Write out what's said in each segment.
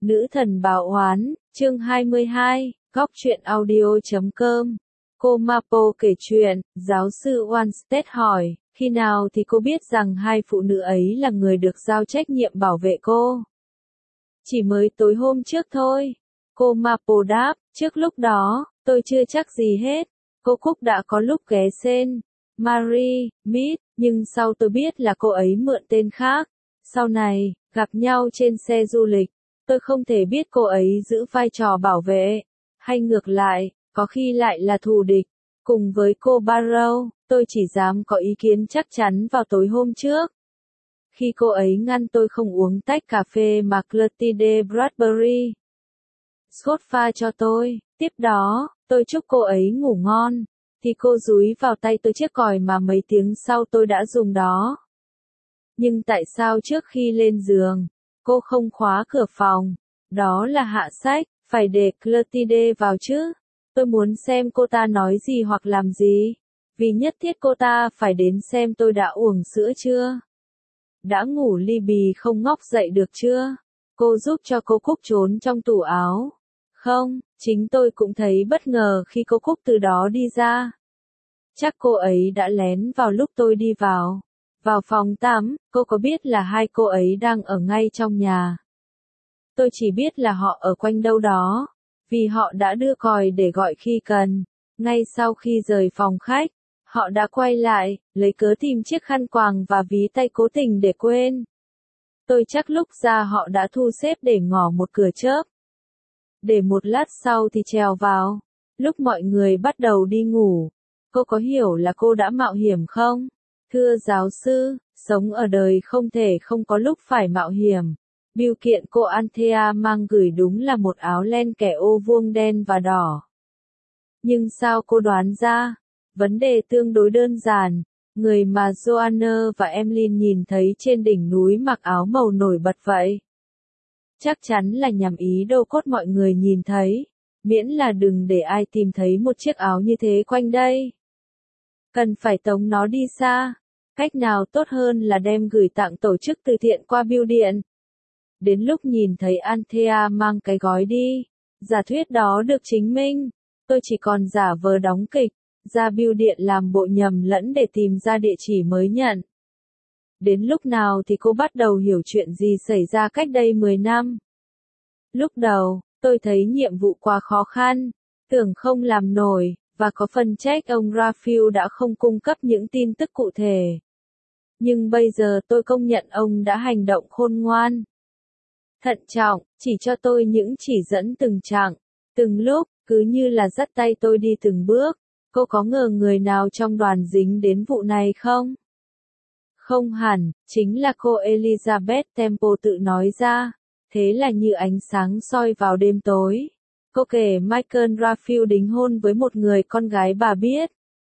Nữ thần báo oán, chương 22, góc truyện audio.com. Cô Mapo kể chuyện, giáo sư Wanstead hỏi, khi nào thì cô biết rằng hai phụ nữ ấy là người được giao trách nhiệm bảo vệ cô? Chỉ mới tối hôm trước thôi. Cô Mapo đáp, trước lúc đó, tôi chưa chắc gì hết. Cô Cúc đã có lúc ghé Saint Mary Mead, nhưng sau tôi biết là cô ấy mượn tên khác. Sau này, gặp nhau trên xe du lịch, tôi không thể biết cô ấy giữ vai trò bảo vệ, hay ngược lại, có khi lại là thù địch. Cùng với cô Barrow, tôi chỉ dám có ý kiến chắc chắn vào tối hôm trước. Khi cô ấy ngăn tôi không uống tách cà phê mà Clotilde Bradbury Scott pha cho tôi, tiếp đó, tôi chúc cô ấy ngủ ngon, thì cô dúi vào tay tôi chiếc còi mà mấy tiếng sau tôi đã dùng đó. Nhưng tại sao trước khi lên giường, cô không khóa cửa phòng? Đó là hạ sách, phải để Clotilde vào chứ. Tôi muốn xem cô ta nói gì hoặc làm gì. Vì nhất thiết cô ta phải đến xem tôi đã uống sữa chưa. Đã ngủ li bì không ngóc dậy được chưa? Cô giúp cho cô Cúc trốn trong tủ áo. Không, chính tôi cũng thấy bất ngờ khi cô Cúc từ đó đi ra. Chắc cô ấy đã lén vào lúc tôi đi vào. Vào phòng tắm, cô có biết là hai cô ấy đang ở ngay trong nhà? Tôi chỉ biết là họ ở quanh đâu đó, vì họ đã đưa còi để gọi khi cần. Ngay sau khi rời phòng khách, họ đã quay lại, lấy cớ tìm chiếc khăn quàng và ví tay cố tình để quên. Tôi chắc lúc ra họ đã thu xếp để ngỏ một cửa chớp. Để một lát sau thì trèo vào. Lúc mọi người bắt đầu đi ngủ, cô có hiểu là cô đã mạo hiểm không? Thưa giáo sư, sống ở đời không thể không có lúc phải mạo hiểm. Bưu kiện cô Anthea mang gửi đúng là một áo len kẻ ô vuông đen và đỏ. Nhưng sao cô đoán ra? Vấn đề tương đối đơn giản. Người mà Joanna và Emlyn nhìn thấy trên đỉnh núi mặc áo màu nổi bật vậy. Chắc chắn là nhằm ý đồ cốt mọi người nhìn thấy. Miễn là đừng để ai tìm thấy một chiếc áo như thế quanh đây. Cần phải tống nó đi xa. Cách nào tốt hơn là đem gửi tặng tổ chức từ thiện qua bưu điện. Đến lúc nhìn thấy Anthea mang cái gói đi, giả thuyết đó được chứng minh. Tôi chỉ còn giả vờ đóng kịch, ra bưu điện làm bộ nhầm lẫn để tìm ra địa chỉ mới nhận. Đến lúc nào thì cô bắt đầu hiểu chuyện gì xảy ra cách đây 10 năm. Lúc đầu, tôi thấy nhiệm vụ quá khó khăn, tưởng không làm nổi, và có phần trách ông Raphael đã không cung cấp những tin tức cụ thể. Nhưng bây giờ tôi công nhận ông đã hành động khôn ngoan. Thận trọng, chỉ cho tôi những chỉ dẫn từng chặng, từng lúc, cứ như là dắt tay tôi đi từng bước. Cô có ngờ người nào trong đoàn dính đến vụ này không? Không hẳn, chính là cô Elizabeth Temple tự nói ra. Thế là như ánh sáng soi vào đêm tối. Cô kể Michael Raphael đính hôn với một người con gái bà biết.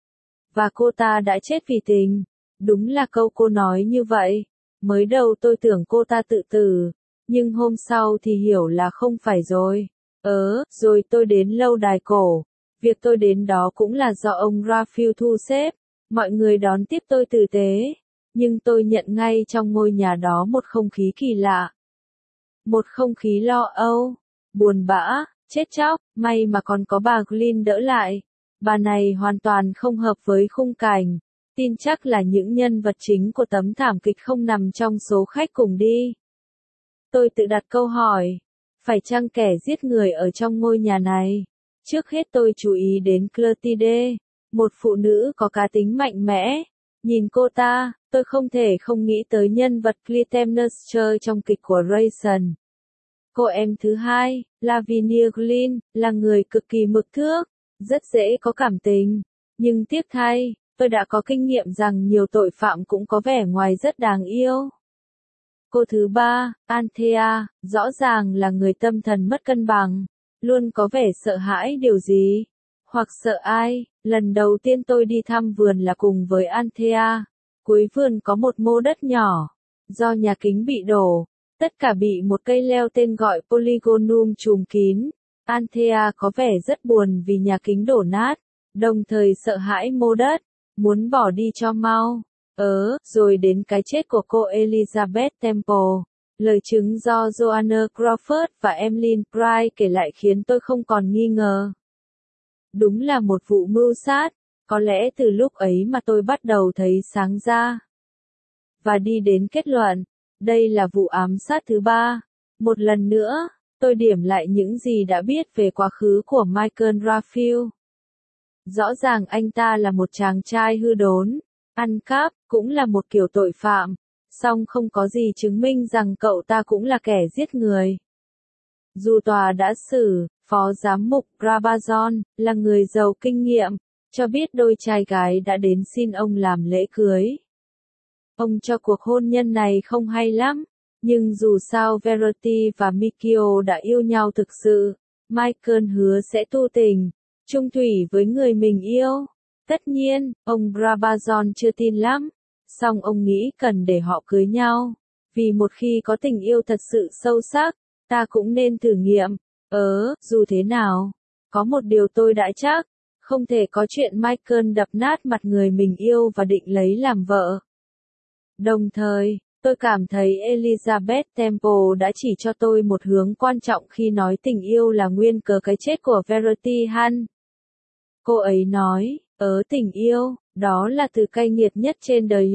Và cô ta đã chết vì tình. Đúng là câu cô nói như vậy. Mới đầu tôi tưởng cô ta tự tử. Nhưng hôm sau thì hiểu là không phải rồi. Rồi tôi đến lâu đài cổ. Việc tôi đến đó cũng là do ông Raphael thu xếp. Mọi người đón tiếp tôi tử tế. Nhưng tôi nhận ngay trong ngôi nhà đó một không khí kỳ lạ. Một không khí lo âu, buồn bã, chết chóc, may mà còn có bà Glynn đỡ lại. Bà này hoàn toàn không hợp với khung cảnh. Tin chắc là những nhân vật chính của tấm thảm kịch không nằm trong số khách cùng đi. Tôi tự đặt câu hỏi, phải chăng kẻ giết người ở trong ngôi nhà này? Trước hết tôi chú ý đến Clotilde, một phụ nữ có cá tính mạnh mẽ. Nhìn cô ta, tôi không thể không nghĩ tới nhân vật Clytemnestra trong kịch của Rayson. Cô em thứ hai, Lavinia Glynn, là người cực kỳ mực thước, rất dễ có cảm tình. Nhưng tiếc thay, tôi đã có kinh nghiệm rằng nhiều tội phạm cũng có vẻ ngoài rất đáng yêu. Cô thứ ba, Anthea, rõ ràng là người tâm thần mất cân bằng, luôn có vẻ sợ hãi điều gì, hoặc sợ ai. Lần đầu tiên tôi đi thăm vườn là cùng với Anthea. Cuối vườn có một mô đất nhỏ, do nhà kính bị đổ, tất cả bị một cây leo tên gọi Polygonum trùm kín. Anthea có vẻ rất buồn vì nhà kính đổ nát, đồng thời sợ hãi mô đất, muốn bỏ đi cho mau. Rồi đến cái chết của cô Elizabeth Temple. Lời chứng do Joanna Crawford và Emmeline Price kể lại khiến tôi không còn nghi ngờ. Đúng là một vụ mưu sát, có lẽ từ lúc ấy mà tôi bắt đầu thấy sáng ra. Và đi đến kết luận, đây là vụ ám sát thứ 3. Một lần nữa, tôi điểm lại những gì đã biết về quá khứ của Michael Raphael. Rõ ràng anh ta là một chàng trai hư đốn, ăn cắp, cũng là một kiểu tội phạm, song không có gì chứng minh rằng cậu ta cũng là kẻ giết người. Dù tòa đã xử, Phó Giám mục Brabazon, là người giàu kinh nghiệm, cho biết đôi trai gái đã đến xin ông làm lễ cưới. Ông cho cuộc hôn nhân này không hay lắm, nhưng dù sao Verity và Mikio đã yêu nhau thực sự, Michael hứa sẽ tu tình, chung thủy với người mình yêu. Tất nhiên, ông Brabazon chưa tin lắm, song ông nghĩ cần để họ cưới nhau, vì một khi có tình yêu thật sự sâu sắc, ta cũng nên thử nghiệm. Dù thế nào, có một điều tôi đã chắc, không thể có chuyện Michael đập nát mặt người mình yêu và định lấy làm vợ. Đồng thời, tôi cảm thấy Elizabeth Temple đã chỉ cho tôi một hướng quan trọng khi nói tình yêu là nguyên cớ cái chết của Verity Hall. Cô ấy nói, tình yêu, đó là từ cay nghiệt nhất trên đời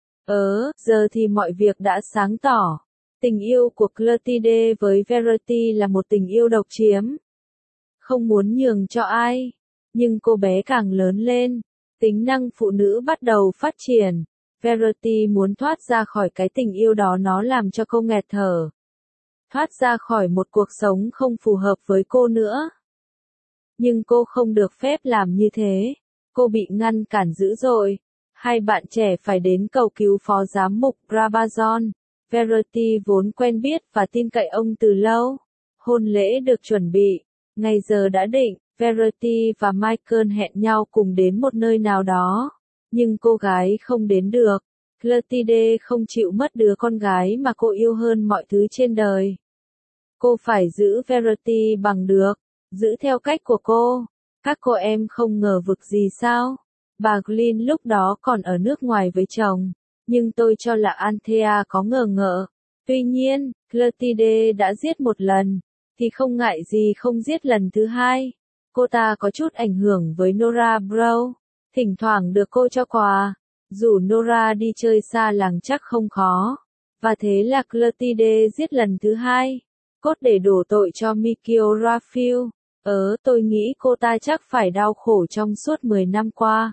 giờ thì mọi việc đã sáng tỏ. Tình yêu của Clotilde với Verity là một tình yêu độc chiếm. Không muốn nhường cho ai. Nhưng cô bé càng lớn lên, tính năng phụ nữ bắt đầu phát triển. Verity muốn thoát ra khỏi cái tình yêu đó, nó làm cho cô nghẹt thở. Thoát ra khỏi một cuộc sống không phù hợp với cô nữa. Nhưng cô không được phép làm như thế. Cô bị ngăn cản dữ dội. Hai bạn trẻ phải đến cầu cứu Phó Giám mục Brabazon. Verity vốn quen biết và tin cậy ông từ lâu. Hôn lễ được chuẩn bị. Ngày giờ đã định, Verity và Michael hẹn nhau cùng đến một nơi nào đó. Nhưng cô gái không đến được. Clotilde không chịu mất đứa con gái mà cô yêu hơn mọi thứ trên đời. Cô phải giữ Verity bằng được, giữ theo cách của cô. Các cô em không ngờ vực gì sao? Bà Glynn lúc đó còn ở nước ngoài với chồng, nhưng tôi cho là Anthea có ngờ ngợ. Tuy nhiên, Clotilde đã giết một lần, thì không ngại gì không giết lần thứ hai. Cô ta có chút ảnh hưởng với Nora Brown, thỉnh thoảng được cô cho quà. Rủ Nora đi chơi xa làng chắc không khó. Và thế là Clotilde giết lần thứ hai, cốt để đổ tội cho Mikio Raphael. Tôi nghĩ cô ta chắc phải đau khổ trong suốt 10 năm qua.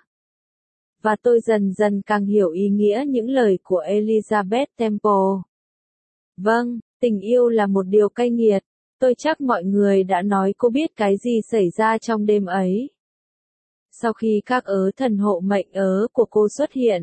Và tôi dần dần càng hiểu ý nghĩa những lời của Elizabeth Temple. Vâng, tình yêu là một điều cay nghiệt. Tôi chắc mọi người đã nói cô biết cái gì xảy ra trong đêm ấy. Sau khi các thần hộ mệnh của cô xuất hiện.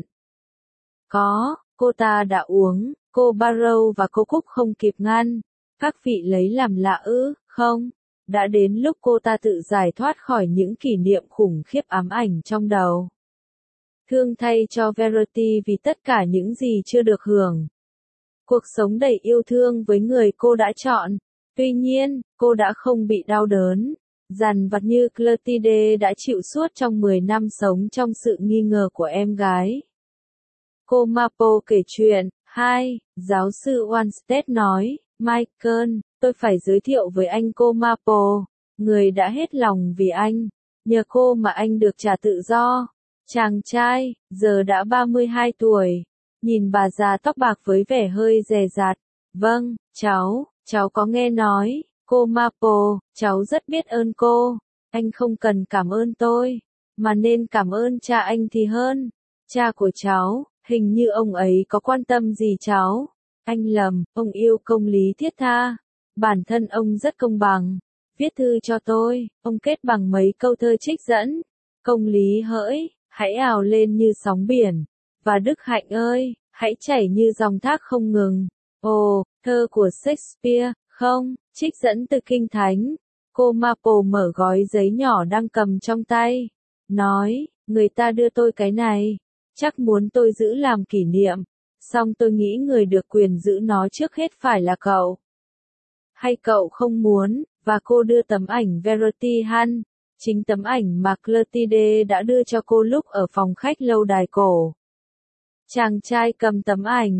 Cô ta đã uống, cô Barrow và cô Cúc không kịp ngăn. Các vị lấy làm lạ không? Đã đến lúc cô ta tự giải thoát khỏi những kỷ niệm khủng khiếp ám ảnh trong đầu. Thương thay cho Verity vì tất cả những gì chưa được hưởng. Cuộc sống đầy yêu thương với người cô đã chọn. Tuy nhiên, cô đã không bị đau đớn, dằn vặt như Clotilde đã chịu suốt trong 10 năm sống trong sự nghi ngờ của em gái. Cô Mapo kể chuyện. 2. Giáo sư Wanstead nói, Michael, tôi phải giới thiệu với anh cô Mapo, người đã hết lòng vì anh. Nhờ cô mà anh được trả tự do. Chàng trai, giờ đã 32 tuổi, nhìn bà già tóc bạc với vẻ hơi dè dặt. Vâng, cháu có nghe nói, cô Mapo, cháu rất biết ơn cô. Anh không cần cảm ơn tôi, mà nên cảm ơn cha anh thì hơn. Cha của cháu, hình như ông ấy có quan tâm gì cháu. Anh lầm, ông yêu công lý thiết tha. Bản thân ông rất công bằng. Viết thư cho tôi, ông kết bằng mấy câu thơ trích dẫn. Công lý hỡi, hãy ào lên như sóng biển. Và đức hạnh ơi, hãy chảy như dòng thác không ngừng. Ồ, thơ của Shakespeare, không, trích dẫn từ Kinh Thánh. Cô Maple mở gói giấy nhỏ đang cầm trong tay. Nói, người ta đưa tôi cái này. Chắc muốn tôi giữ làm kỷ niệm. Song tôi nghĩ người được quyền giữ nó trước hết phải là cậu. Hay cậu không muốn, và cô đưa tấm ảnh Verity Hall. Chính tấm ảnh mà Clotilde đã đưa cho cô lúc ở phòng khách lâu đài cổ. Chàng trai cầm tấm ảnh,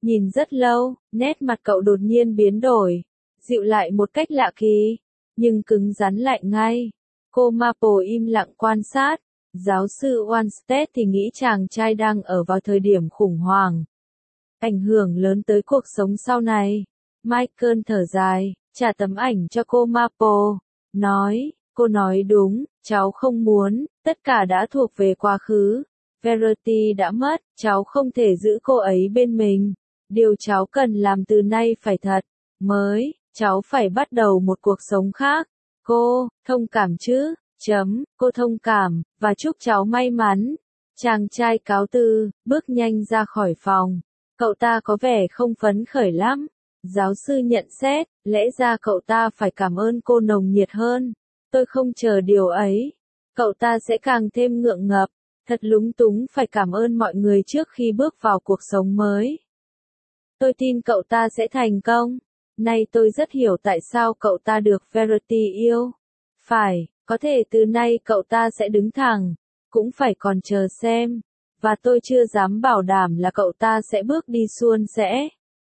Nhìn rất lâu, nét mặt cậu đột nhiên biến đổi, dịu lại một cách lạ kỳ, nhưng cứng rắn lại ngay. Cô Maple im lặng quan sát. Giáo sư Wanstead thì nghĩ chàng trai đang ở vào thời điểm khủng hoảng, ảnh hưởng lớn tới cuộc sống sau này. Michael thở dài, trả tấm ảnh cho cô Maple, nói, cô nói đúng, cháu không muốn, tất cả đã thuộc về quá khứ. Verity đã mất, cháu không thể giữ cô ấy bên mình. Điều cháu cần làm từ nay phải thật mới, cháu phải bắt đầu một cuộc sống khác. Cô, thông cảm chứ? Cô thông cảm, và chúc cháu may mắn. Chàng trai cáo từ, bước nhanh ra khỏi phòng. Cậu ta có vẻ không phấn khởi lắm. Giáo sư nhận xét, lẽ ra cậu ta phải cảm ơn cô nồng nhiệt hơn. Tôi không chờ điều ấy. Cậu ta sẽ càng thêm ngượng ngập. Thật lúng túng phải cảm ơn mọi người trước khi bước vào cuộc sống mới. Tôi tin cậu ta sẽ thành công. Nay tôi rất hiểu tại sao cậu ta được Verity yêu. Phải, có thể từ nay cậu ta sẽ đứng thẳng. Cũng phải còn chờ xem. Và tôi chưa dám bảo đảm là cậu ta sẽ bước đi suôn sẻ.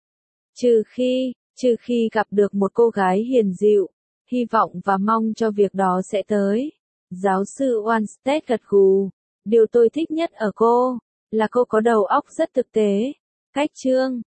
Trừ khi gặp được một cô gái hiền dịu. Hy vọng và mong cho việc đó sẽ tới. Giáo sư Wanstead gật gù. Điều tôi thích nhất ở cô là cô có đầu óc rất thực tế. Cách chương